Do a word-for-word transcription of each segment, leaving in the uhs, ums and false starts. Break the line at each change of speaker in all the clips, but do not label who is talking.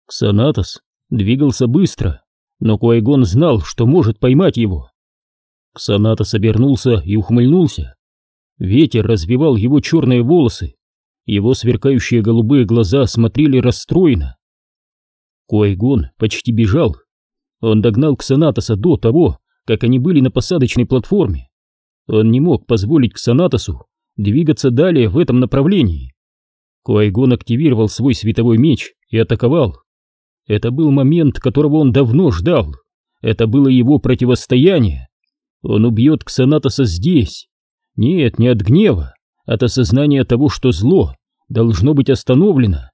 Ксанатос двигался быстро, но Куайгон знал, что может поймать его. Ксанатос обернулся и ухмыльнулся. Ветер развивал его черные волосы, его сверкающие голубые глаза смотрели расстроенно. Куайгон почти бежал. Он догнал Ксанатоса до того, как они были на посадочной платформе. Он не мог позволить Ксанатосу двигаться далее в этом направлении. Куайгон активировал свой световой меч и атаковал. Это был момент, которого он давно ждал. Это было его противостояние. Он убьет Ксанатоса здесь. Нет, не от гнева, от осознания того, что зло должно быть остановлено.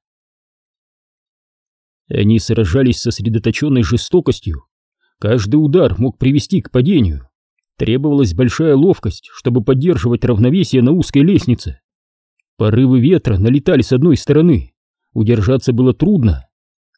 Они сражались с сосредоточенной жестокостью. Каждый удар мог привести к падению. Требовалась большая ловкость, чтобы поддерживать равновесие на узкой лестнице. Порывы ветра налетали с одной стороны. Удержаться было трудно.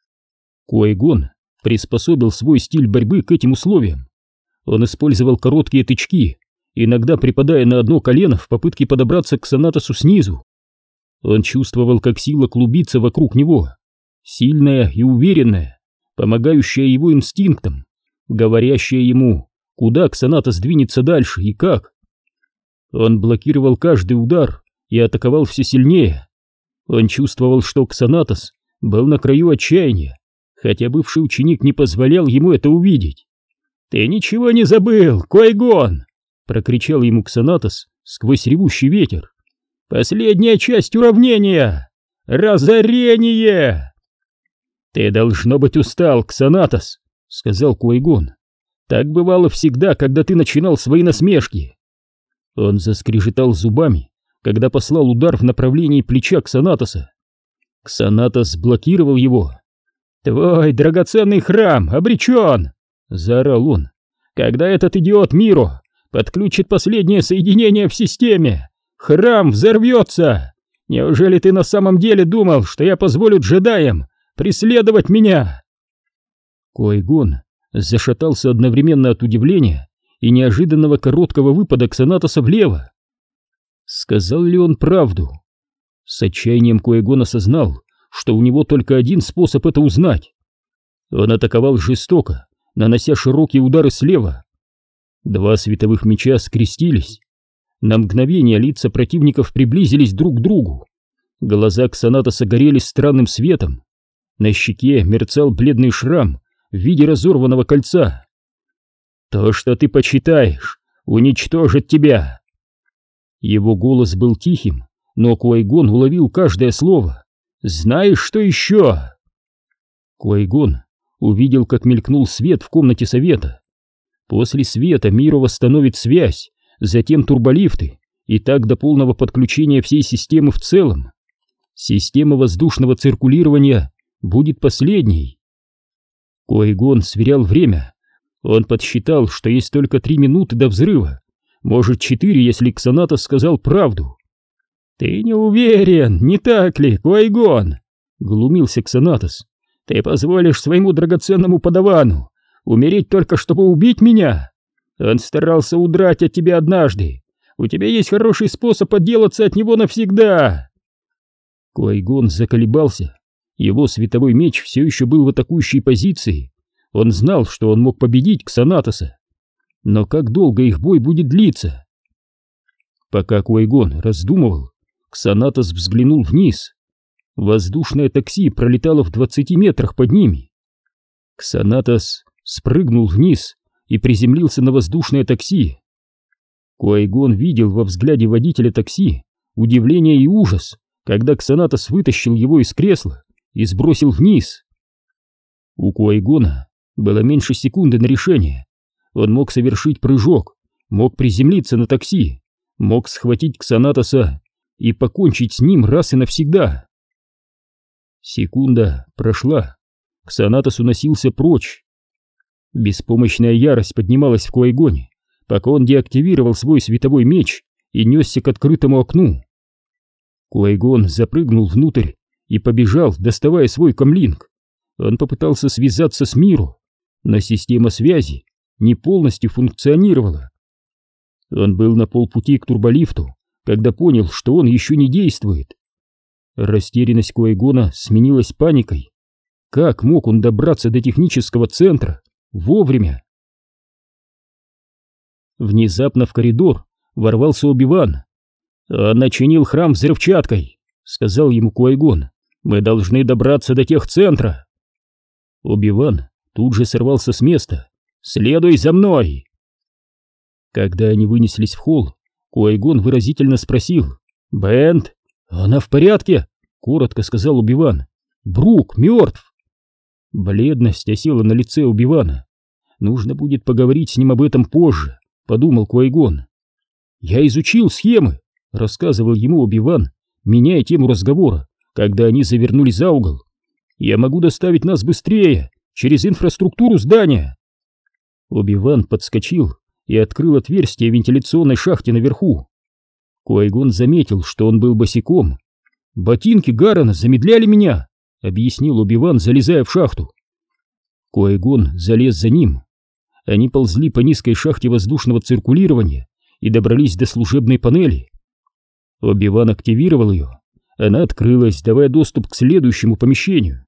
Куайгон приспособил свой стиль борьбы к этим условиям. Он использовал короткие тычки, иногда припадая на одно колено в попытке подобраться к Ксанатосу снизу. Он чувствовал, как сила клубится вокруг него, сильная и уверенная, помогающая его инстинктам, говорящая ему, куда Ксанатос двинется дальше и как. Он блокировал каждый удар и атаковал все сильнее. Он чувствовал, что Ксанатос был на краю отчаяния, хотя бывший ученик не позволял ему это увидеть. «Ты ничего не забыл, Куайгон!» — прокричал ему Ксанатос сквозь ревущий ветер. «Последняя часть уравнения! Разорение!» «Ты, должно быть, устал, Ксанатос!» — сказал Куайгон. «Так бывало всегда, когда ты начинал свои насмешки!» Он заскрежетал зубами, когда послал удар в направлении плеча Ксанатоса. Ксанатос блокировал его. «Твой драгоценный храм обречен!» — заорал он. «Когда этот идиот Миро подключит последнее соединение в системе, храм взорвется! Неужели ты на самом деле думал, что я позволю джедаям преследовать меня?» Куайгон зашатался одновременно от удивления и неожиданного короткого выпада Ксанатоса влево. Сказал ли он правду? С отчаянием Куайгон осознал, что у него только один способ это узнать. Он атаковал жестоко, нанося широкие удары слева. Два световых меча скрестились. На мгновение лица противников приблизились друг к другу. Глаза Ксанатоса горели странным светом. На щеке мерцал бледный шрам в виде разорванного кольца. «То, что ты почитаешь, уничтожит тебя!» Его голос был тихим, но Куайгон уловил каждое слово. «Знаешь, что еще?» Куайгон увидел, как мелькнул свет в комнате совета. После света Миро восстановит связь, затем турболифты, и так до полного подключения всей системы в целом. Система воздушного циркулирования будет последней. Куайгон сверял время. Он подсчитал, что есть только три минуты до взрыва, может четыре, если Ксанатос сказал правду. «Ты не уверен, не так ли, Куайгон?» — глумился Ксанатос. «Ты позволишь своему драгоценному подавану умереть только чтобы убить меня? Он старался удрать от тебя однажды. У тебя есть хороший способ отделаться от него навсегда!» Куайгон заколебался. Его световой меч все еще был в атакующей позиции. Он знал, что он мог победить Ксанатоса. Но как долго их бой будет длиться? Пока Куайгон раздумывал, Ксанатос взглянул вниз. Воздушное такси пролетало в двадцати метрах под ними. Ксанатос спрыгнул вниз и приземлился на воздушное такси. Куайгон видел во взгляде водителя такси удивление и ужас, когда Ксанатос вытащил его из кресла и сбросил вниз. У Куайгона было меньше секунды на решение. Он мог совершить прыжок, мог приземлиться на такси, мог схватить Ксанатоса и покончить с ним раз и навсегда. Секунда прошла. Ксанатос уносился прочь. Беспомощная ярость поднималась в Куайгоне, пока он деактивировал свой световой меч и несся к открытому окну. Куайгон запрыгнул внутрь и побежал, доставая свой комлинг. Он попытался связаться с Миро, но система связи не полностью функционировала. Он был на полпути к турболифту, когда понял, что он еще не действует. Растерянность Куайгона сменилась паникой. Как мог он добраться до технического центра вовремя? Внезапно в коридор ворвался Оби-Ван. «Он начинил храм взрывчаткой», — сказал ему Куай-Гон. «Мы должны добраться до техцентра». Оби-Ван тут же сорвался с места. «Следуй за мной!» Когда они вынеслись в холл, Куай-Гон выразительно спросил: «Бент, она в порядке?» — коротко сказал Оби-Ван. «Брук мертв!» Бледность осела на лице Оби-Вана. «Нужно будет поговорить с ним об этом позже», — подумал Куай-Гон. «Я изучил схемы», — рассказывал ему Оби-Ван, меняя тему разговора, когда они завернули за угол. «Я могу доставить нас быстрее, через инфраструктуру здания». Оби-Ван подскочил и открыл отверстие в вентиляционной шахте наверху. Куай-Гон заметил, что он был босиком. «Ботинки Гаррена замедляли меня», — объяснил Оби-Ван, залезая в шахту. Куай-Гон залез за ним. Они ползли по низкой шахте воздушного циркулирования и добрались до служебной панели. Оби-Ван активировал ее. Она открылась, давая доступ к следующему помещению.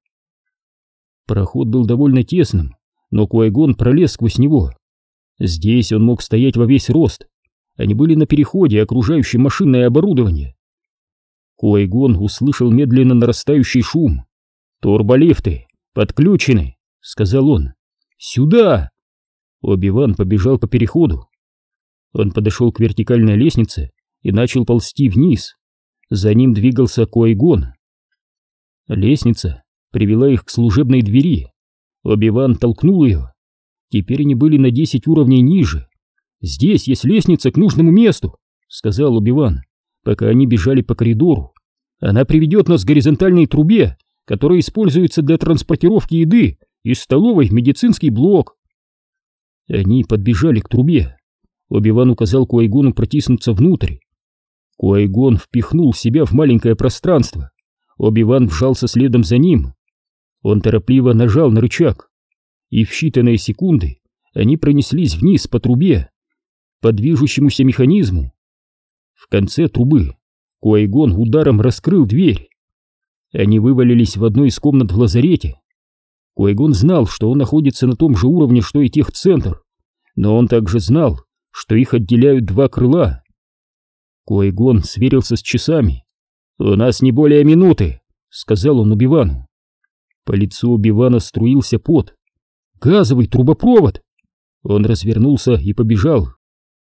Проход был довольно тесным, но Куай-Гон пролез сквозь него. Здесь он мог стоять во весь рост. Они были на переходе, окружающем машинное оборудование. Куай-Гон услышал медленно нарастающий шум. «Турболифты подключены», — сказал он. «Сюда!» Оби-Ван побежал по переходу. Он подошел к вертикальной лестнице и начал ползти вниз. За ним двигался Куай-Гон. Лестница привела их к служебной двери. Оби-Ван толкнул ее. Теперь они были на десять уровней ниже. «Здесь есть лестница к нужному месту», — сказал Оби-Ван, пока они бежали по коридору. «Она приведет нас к горизонтальной трубе, которая используется для транспортировки еды из столовой в медицинский блок». Они подбежали к трубе. Оби-Ван указал Куай-Гону протиснуться внутрь. Куай-Гон впихнул себя в маленькое пространство. Оби-Ван вжался следом за ним. Он торопливо нажал на рычаг, и в считанные секунды они пронеслись вниз по трубе, по движущемуся механизму. В конце трубы Куай-Гон ударом раскрыл дверь. Они вывалились в одну из комнат в лазарете. Куай-Гон знал, что он находится на том же уровне, что и техцентр, но он также знал, что их отделяют два крыла. Куай-Гон сверился с часами. «У нас не более минуты», — сказал он Оби-Вану. По лицу Оби-Вана струился пот. «Газовый трубопровод!» Он развернулся и побежал.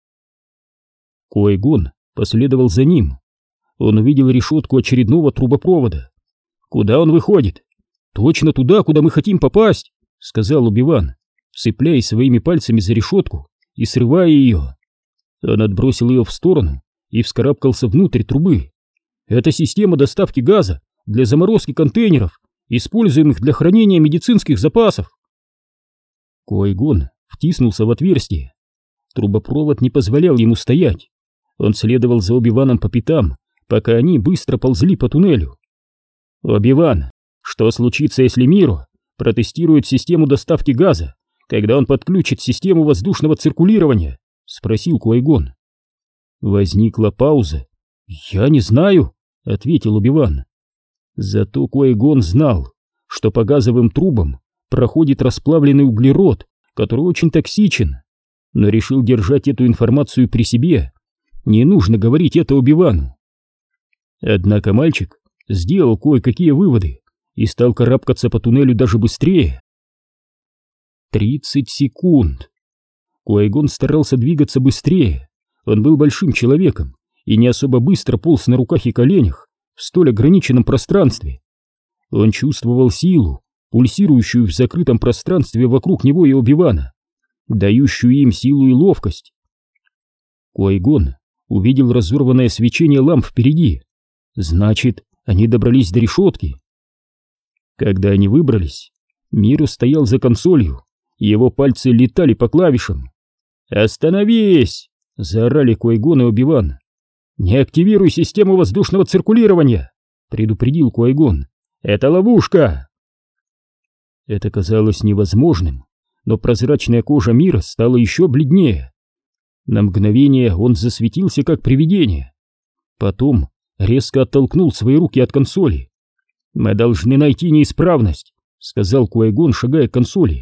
Куай-Гон последовал за ним. Он увидел решетку очередного трубопровода. «Куда он выходит?» «Точно туда, куда мы хотим попасть», — сказал Оби-Ван, цепляясь своими пальцами за решетку и срывая ее. Он отбросил ее в сторону и вскарабкался внутрь трубы. «Это система доставки газа для заморозки контейнеров, используемых для хранения медицинских запасов». Куай-Гон втиснулся в отверстие. Трубопровод не позволял ему стоять. Он следовал за Оби-Ваном по пятам, пока они быстро ползли по туннелю. «Оби-Ван, что случится, если Миро протестирует систему доставки газа, когда он подключит систему воздушного циркулирования?» — спросил Куай-Гон. Возникла пауза. «Я не знаю», — ответил Оби-Ван. Зато Куай-Гон знал, что по газовым трубам проходит расплавленный углерод, который очень токсичен, но решил держать эту информацию при себе. Не нужно говорить это Оби-Вану. Однако мальчик сделал кое-какие выводы и стал карабкаться по туннелю даже быстрее. Тридцать секунд. Куай-Гон старался двигаться быстрее. Он был большим человеком и не особо быстро полз на руках и коленях в столь ограниченном пространстве. Он чувствовал силу, пульсирующую в закрытом пространстве вокруг него и Оби-Вана, дающую им силу и ловкость. Куай-Гон увидел разорванное свечение ламп впереди. Значит, они добрались до решетки. Когда они выбрались, Миро стоял за консолью, его пальцы летали по клавишам. «Остановись!» — заорали Куай-Гон и Оби-Ван. «Не активируй систему воздушного циркулирования!» — предупредил Куай-Гон. «Это ловушка!» Это казалось невозможным, но прозрачная кожа Мира стала еще бледнее. На мгновение он засветился как привидение. Потом резко оттолкнул свои руки от консоли. «Мы должны найти неисправность», сказал Куай-Гон, шагая к консоли.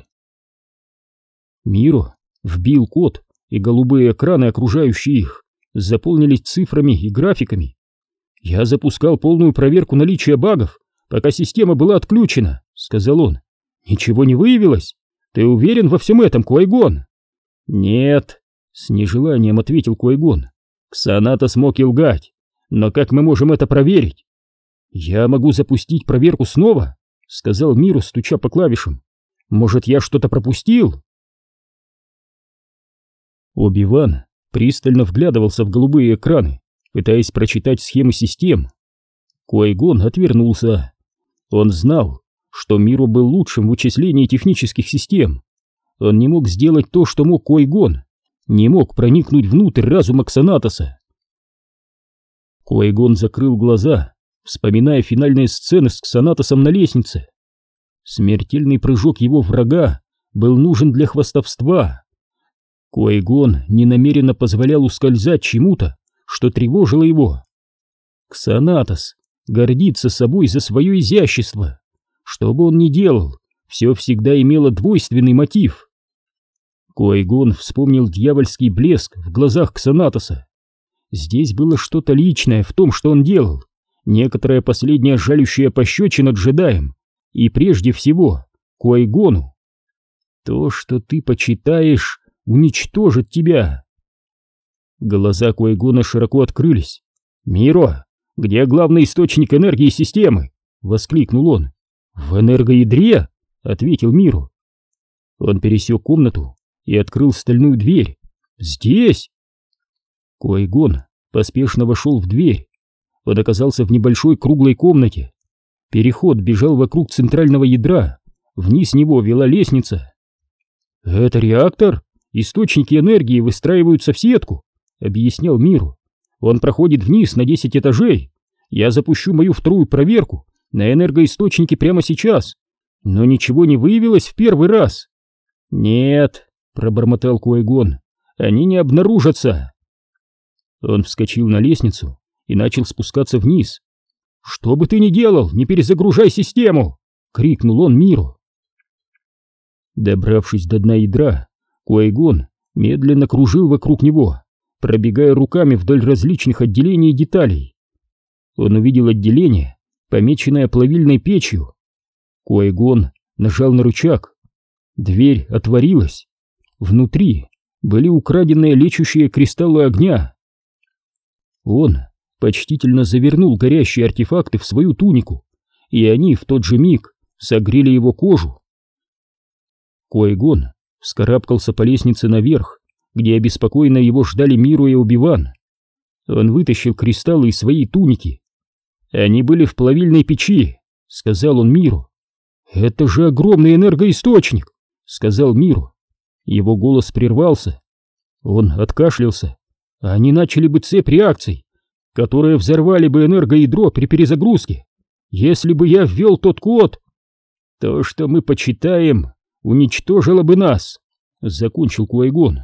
Миро вбил код, и голубые экраны, окружающие их, заполнились цифрами и графиками. «Я запускал полную проверку наличия багов, пока система была отключена», — сказал он. «Ничего не выявилось? Ты уверен во всем этом, Куай-Гон?» «Нет», — с нежеланием ответил Куай-Гон. «Ксанатос мог и лгать, но как мы можем это проверить?» «Я могу запустить проверку снова», — сказал Миро, стуча по клавишам. «Может, я что-то пропустил?» Оби-Ван пристально вглядывался в голубые экраны, пытаясь прочитать схемы систем. Куай-Гон отвернулся. Он знал, что Миро был лучшим в вычислении технических систем. Он не мог сделать то, что мог Куай-Гон, не мог проникнуть внутрь разума Ксанатоса. Куай-Гон закрыл глаза, вспоминая финальные сцены с Ксанатосом на лестнице. Смертельный прыжок его врага был нужен для хвастовства. Куай-Гон ненамеренно позволял ускользать чему-то, что тревожило его. Ксанатос гордится собой за свое изящество. Что бы он ни делал, все всегда имело двойственный мотив. Куай-Гон вспомнил дьявольский блеск в глазах Ксанатоса. Здесь было что-то личное в том, что он делал, некоторая последняя жалющая пощечина джедаям, и прежде всего Куай-Гону. То, что ты почитаешь, уничтожит тебя. Глаза Куай-Гона широко открылись. «Миро, где главный источник энергии системы?» — воскликнул он. «В энергоядре?» — ответил Миро. Он пересек комнату и открыл стальную дверь. «Здесь?» Куай-Гон поспешно вошел в дверь. Он оказался в небольшой круглой комнате. Переход бежал вокруг центрального ядра. Вниз него вела лестница. «Это реактор? Источники энергии выстраиваются в сетку», — объяснял Миру. «Он проходит вниз на десять этажей. Я запущу мою вторую проверку на энергоисточники прямо сейчас. Но ничего не выявилось в первый раз». «Нет», — пробормотал Куай-Гон, — «они не обнаружатся». Он вскочил на лестницу и начал спускаться вниз. «Что бы ты ни делал, не перезагружай систему!» — крикнул он Миру. Добравшись до дна ядра, Куай-Гон медленно кружил вокруг него, пробегая руками вдоль различных отделений и деталей. Он увидел отделение, помеченное плавильной печью. Куай-Гон нажал на рычаг. Дверь отворилась. Внутри были украденные лечущие кристаллы огня. Он почтительно завернул горящие артефакты в свою тунику, и они в тот же миг согрели его кожу. Куай-Гон вскарабкался по лестнице наверх, где обеспокоенно его ждали Миро и Оби-Ван. Он вытащил кристаллы из своей туники. «Они были в плавильной печи», — сказал он Миру. «Это же огромный энергоисточник», — сказал Миру. Его голос прервался. Он откашлялся. «Они начали бы цепь реакций, которые взорвали бы энергоядро при перезагрузке. Если бы я ввел тот код, то, что мы почитаем, уничтожило бы нас», — закончил Куай-Гон.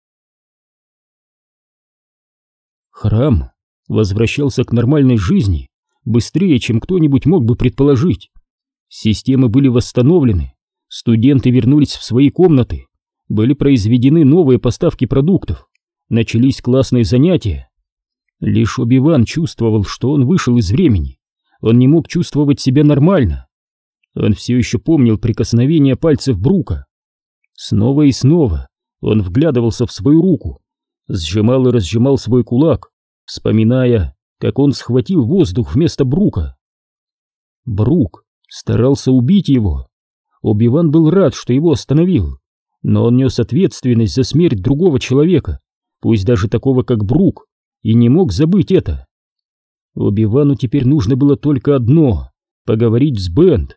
Храм возвращался к нормальной жизни быстрее, чем кто-нибудь мог бы предположить. Системы были восстановлены, студенты вернулись в свои комнаты, были произведены новые поставки продуктов, начались классные занятия. Лишь Оби-Ван чувствовал, что он вышел из времени, он не мог чувствовать себя нормально. Он все еще помнил прикосновение пальцев Брука. Снова и снова он вглядывался в свою руку, сжимал и разжимал свой кулак, вспоминая, как он схватил воздух вместо Брука. Брук старался убить его. Оби-Ван был рад, что его остановил, но он нес ответственность за смерть другого человека, пусть даже такого, как Брук, и не мог забыть это. Оби-Вану теперь нужно было только одно — поговорить с Бент.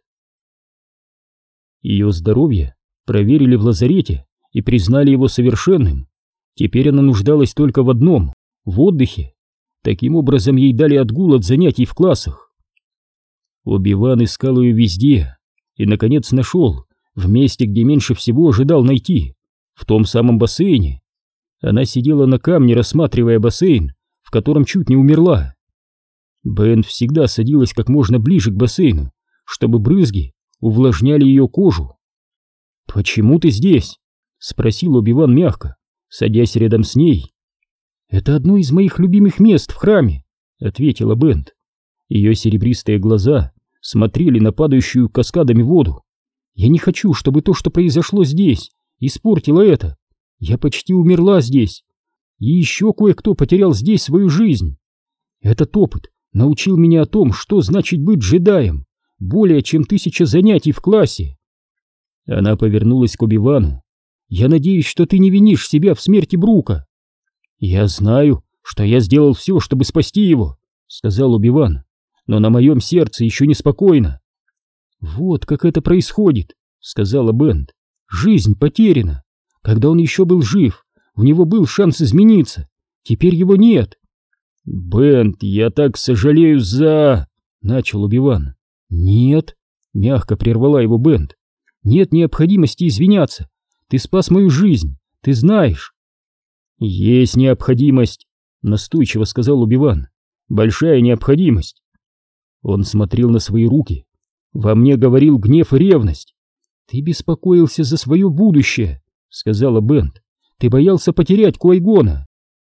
Ее здоровье проверили в лазарете и признали его совершенным. Теперь она нуждалась только в одном — в отдыхе. Таким образом, ей дали отгул от занятий в классах. Оби-Ван искал ее везде и, наконец, нашел в месте, где меньше всего ожидал найти, в том самом бассейне. Она сидела на камне, рассматривая бассейн, в котором чуть не умерла. Бен всегда садилась как можно ближе к бассейну, чтобы брызги увлажняли ее кожу. «Почему ты здесь?» — спросил Оби-Ван мягко, садясь рядом с ней. «Это одно из моих любимых мест в храме», — ответила Бент. Ее серебристые глаза смотрели на падающую каскадами воду. «Я не хочу, чтобы то, что произошло здесь, испортило это. Я почти умерла здесь. И еще кое-кто потерял здесь свою жизнь. Этот опыт научил меня о том, что значит быть джедаем, более чем тысяча занятий в классе». Она повернулась к Оби-Вану. «Я надеюсь, что ты не винишь себя в смерти Брука». «Я знаю, что я сделал все, чтобы спасти его», — сказал Оби-Ван, «но на моем сердце еще неспокойно». «Вот как это происходит», — сказала Бент. «Жизнь потеряна. Когда он еще был жив, у него был шанс измениться. Теперь его нет». «Бент, я так сожалею за...» — начал Оби-Ван. «Нет», — мягко прервала его Бент. «Нет необходимости извиняться. Ты спас мою жизнь, ты знаешь». «Есть необходимость», — настойчиво сказал Оби-Ван. «Большая необходимость». Он смотрел на свои руки. «Во мне говорил гнев и ревность». «Ты беспокоился за свое будущее», — сказала Бент. «Ты боялся потерять Куай-Гона».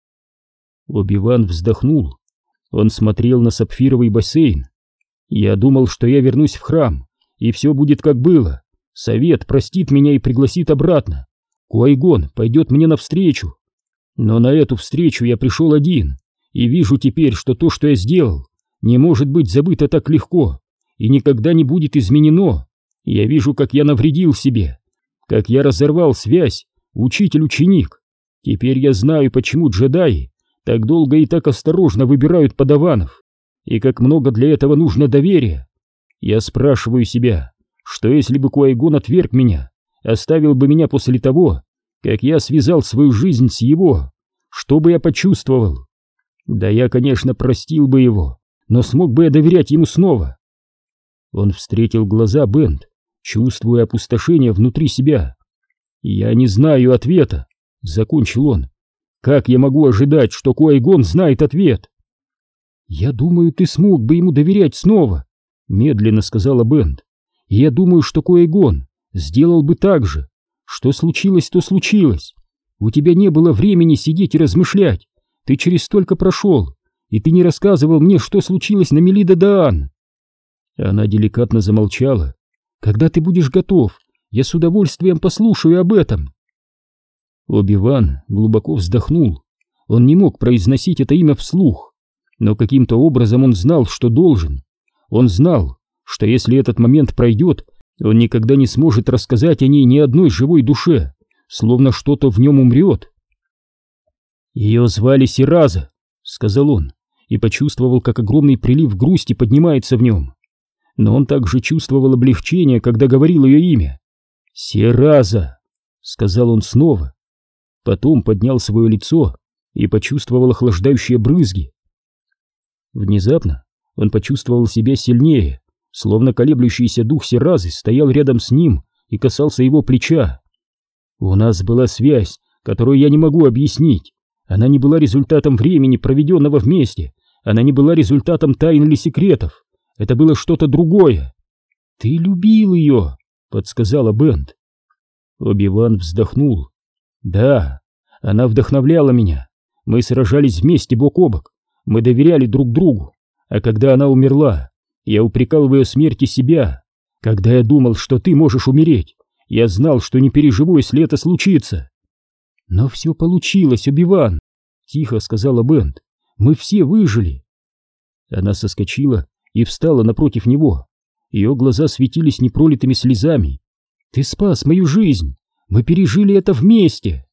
Оби-Ван вздохнул. Он смотрел на сапфировый бассейн. «Я думал, что я вернусь в храм, и все будет как было. Совет простит меня и пригласит обратно. Куай-Гон пойдет мне навстречу. Но на эту встречу я пришел один, и вижу теперь, что то, что я сделал, не может быть забыто так легко и никогда не будет изменено. Я вижу, как я навредил себе, как я разорвал связь учитель-ученик. Теперь я знаю, почему джедаи так долго и так осторожно выбирают подаванов, и как много для этого нужно доверия. Я спрашиваю себя, что если бы Куай-Гон отверг меня, оставил бы меня после того, как я связал свою жизнь с его, что бы я почувствовал? Да я, конечно, простил бы его, но смог бы я доверять ему снова?» Он встретил глаза Бент, чувствуя опустошение внутри себя. «Я не знаю ответа», — закончил он. «Как я могу ожидать, что Куай-Гон знает ответ?» «Я думаю, ты смог бы ему доверять снова», — медленно сказала Бент. «И я думаю, что Куай-Гон сделал бы так же. Что случилось, то случилось. У тебя не было времени сидеть и размышлять. Ты через столько прошел, и ты не рассказывал мне, что случилось на Мелида-Даан». Она деликатно замолчала. «Когда ты будешь готов, я с удовольствием послушаю об этом». Оби-Ван глубоко вздохнул. Он не мог произносить это имя вслух, но каким-то образом он знал, что должен. Он знал, что если этот момент пройдет, он никогда не сможет рассказать о ней ни одной живой душе, словно что-то в нем умрет. «Ее звали Сираза», — сказал он, и почувствовал, как огромный прилив грусти поднимается в нем. Но он также чувствовал облегчение, когда говорил ее имя. «Сираза», — сказал он снова. Потом поднял свое лицо и почувствовал охлаждающие брызги. Внезапно он почувствовал себя сильнее, словно колеблющийся дух Сиразы стоял рядом с ним и касался его плеча. «У нас была связь, которую я не могу объяснить. Она не была результатом времени, проведенного вместе. Она не была результатом тайн или секретов. Это было что-то другое». «Ты любил ее», — подсказала Бент. Оби-Ван вздохнул. «Да, она вдохновляла меня. Мы сражались вместе бок о бок. Мы доверяли друг другу. А когда она умерла, я упрекал в ее смерти себя. Когда я думал, что ты можешь умереть, я знал, что не переживу, если это случится». «Но все получилось, Оби-Ван», — тихо сказала Бент. «Мы все выжили». Она соскочила и встала напротив него. Ее глаза светились непролитыми слезами. «Ты спас мою жизнь! Мы пережили это вместе!»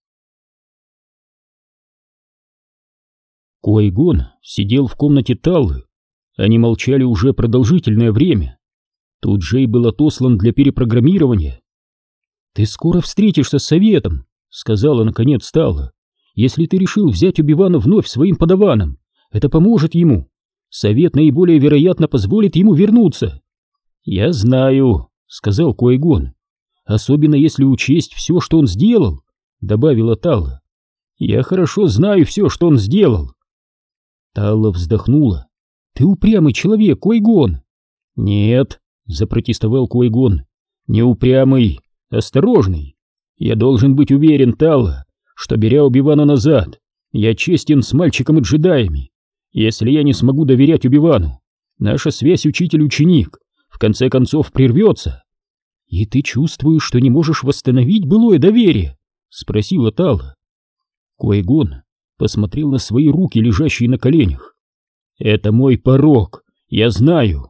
Куай-Гон сидел в комнате Таллы. Они молчали уже продолжительное время. Тут Джей был отослан для перепрограммирования. «Ты скоро встретишься с советом», — сказала наконец Талла. «Если ты решил взять Оби-Вана вновь своим подаваном, это поможет ему. Совет наиболее вероятно позволит ему вернуться». «Я знаю», — сказал Куай-Гон. «Особенно если учесть все, что он сделал», — добавила Талла. «Я хорошо знаю все, что он сделал». Талла вздохнула. «Ты упрямый человек, Куай-Гон». «Нет», — запротестовал Куай-Гон. «Не упрямый, осторожный. Я должен быть уверен, Талла, что, беря Оби-Вана назад, я честен с мальчиком и джедаями. Если я не смогу доверять Оби-Вану, наша связь учитель-ученик в конце концов прервется». «И ты чувствуешь, что не можешь восстановить былое доверие?» — спросила Талла. Куай-Гон посмотрел на свои руки, лежащие на коленях. «Это мой порок, я знаю».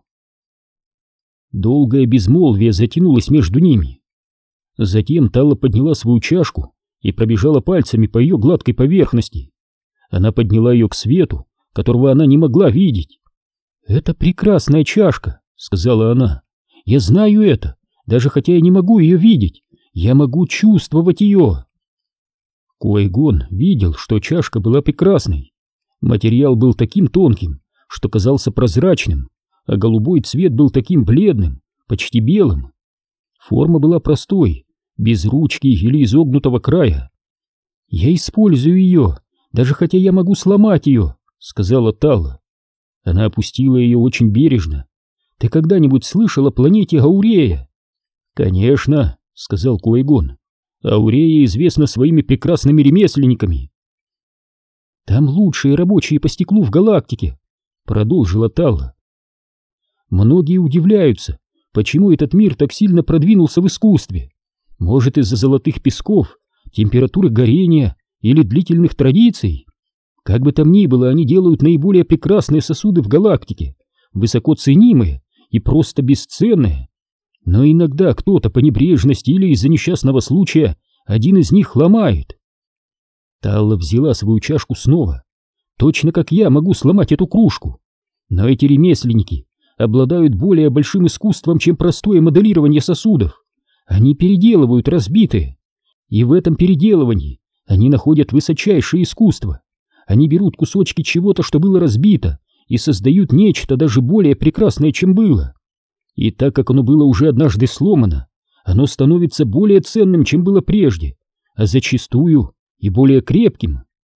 Долгое безмолвие затянулось между ними. Затем Талла подняла свою чашку и пробежала пальцами по ее гладкой поверхности. Она подняла ее к свету, которого она не могла видеть. «Это прекрасная чашка», — сказала она. «Я знаю это, даже хотя я не могу ее видеть. Я могу чувствовать ее». Куай-Гон видел, что чашка была прекрасной. Материал был таким тонким, что казался прозрачным, а голубой цвет был таким бледным, почти белым. Форма была простой, без ручки или изогнутого края. «Я использую ее, даже хотя я могу сломать ее», — сказала Талла. Она опустила ее очень бережно. «Ты когда-нибудь слышал о планете Аурея?» «Конечно», — сказал Куай-Гон. «Аурея известна своими прекрасными ремесленниками». «Там лучшие рабочие по стеклу в галактике», — продолжила Талла. «Многие удивляются, почему этот мир так сильно продвинулся в искусстве. Может, из-за золотых песков, температуры горения или длительных традиций. Как бы там ни было, они делают наиболее прекрасные сосуды в галактике, высоко ценимые и просто бесценные. Но иногда кто-то по небрежности или из-за несчастного случая один из них ломает». Талла взяла свою чашку снова. «Точно как я могу сломать эту кружку. Но эти ремесленники обладают более большим искусством, чем простое моделирование сосудов. Они переделывают разбитые. И в этом переделывании они находят высочайшее искусство. Они берут кусочки чего-то, что было разбито, и создают нечто даже более прекрасное, чем было. И так как оно было уже однажды сломано, оно становится более ценным, чем было прежде, а зачастую и более крепким».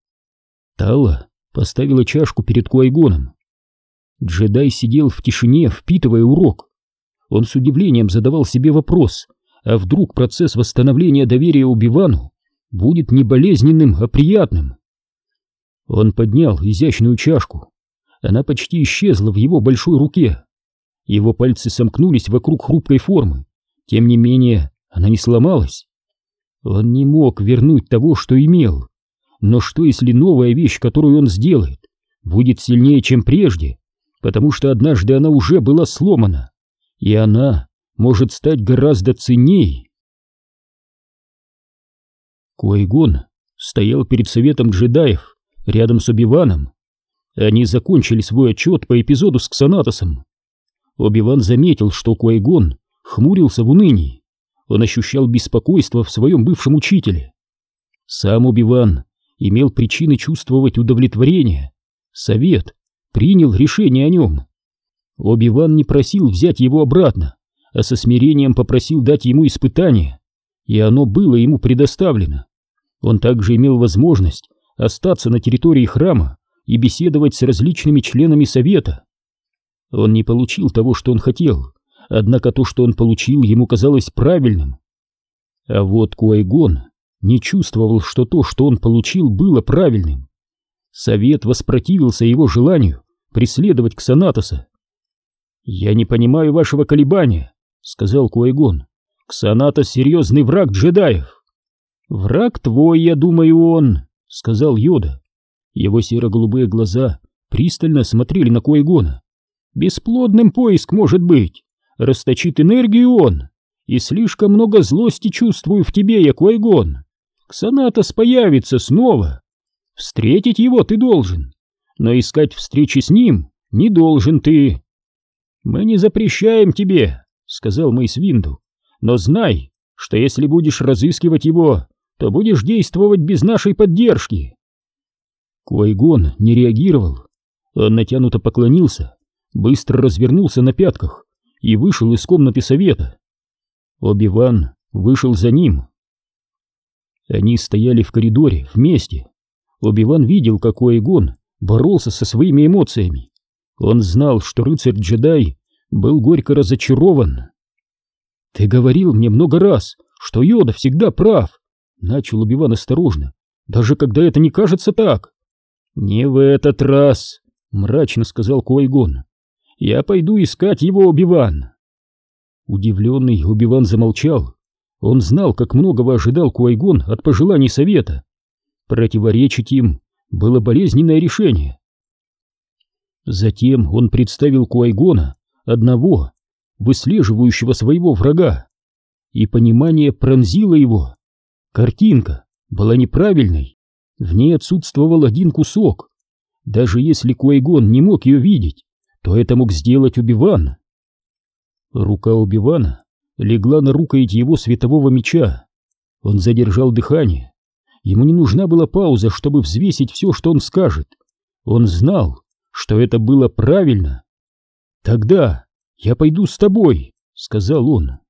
Талла поставила чашку перед Куай-Гоном. Джедай сидел в тишине, впитывая урок. Он с удивлением задавал себе вопрос, а вдруг процесс восстановления доверия Оби-Вану будет не болезненным, а приятным? Он поднял изящную чашку. Она почти исчезла в его большой руке. Его пальцы сомкнулись вокруг хрупкой формы. Тем не менее, она не сломалась. Он не мог вернуть того, что имел. Но что, если новая вещь, которую он сделает, будет сильнее, чем прежде, потому что однажды она уже была сломана, и она может стать гораздо ценней? Куай-Гон стоял перед советом джедаев, рядом с Оби-Ваном. Они закончили свой отчет по эпизоду с Ксанатосом. Оби-Ван заметил, что Куай-Гон хмурился в унынии. Он ощущал беспокойство в своем бывшем учителе. Сам Оби-Ван имел причины чувствовать удовлетворение. Совет принял решение о нем. Оби-Ван не просил взять его обратно, а со смирением попросил дать ему испытание, и оно было ему предоставлено. Он также имел возможность остаться на территории храма и беседовать с различными членами совета. Он не получил того, что он хотел, однако то, что он получил, ему казалось правильным. А вот Куай-Гон не чувствовал, что то, что он получил, было правильным. Совет воспротивился его желанию преследовать Ксанатоса. «Я не понимаю вашего колебания», — сказал Куай-Гон. «Ксанатос — серьезный враг джедаев». «Враг твой, я думаю, он», — сказал Йода. Его серо-голубые глаза пристально смотрели на Куай-Гона. «Бесплодным поиск, может быть. Расточит энергию он. И слишком много злости чувствую в тебе, я, Куай-Гон. Ксанатос появится снова. Встретить его ты должен, но искать встречи с ним не должен ты». «Мы не запрещаем тебе», — сказал Мейс Винду, «но знай, что если будешь разыскивать его, то будешь действовать без нашей поддержки». Куай-Гон не реагировал. Он натянуто поклонился, быстро развернулся на пятках и вышел из комнаты совета. Оби-Ван вышел за ним. Они стояли в коридоре вместе. Оби-Ван видел, как Куай-Гон боролся со своими эмоциями. Он знал, что рыцарь-джедай был горько разочарован. «Ты говорил мне много раз, что Йода всегда прав», — начал Оби-Ван осторожно, «даже когда это не кажется так». «Не в этот раз», — мрачно сказал Куай-Гон. «Я пойду искать его, Оби-Ван». Удивленный Оби-Ван замолчал. Он знал, как многого ожидал Куай-Гон от пожеланий совета. Противоречить им было болезненное решение. Затем он представил Куай-Гона одного, выслеживающего своего врага, и понимание пронзило его. Картинка была неправильной, в ней отсутствовал один кусок. Даже если Куай-Гон не мог ее видеть, то это мог сделать Оби-Ван. Рука Оби-Вана легла на рукоять его светового меча. Он задержал дыхание. Ему не нужна была пауза, чтобы взвесить все, что он скажет. Он знал, что это было правильно. «Тогда я пойду с тобой», — сказал он.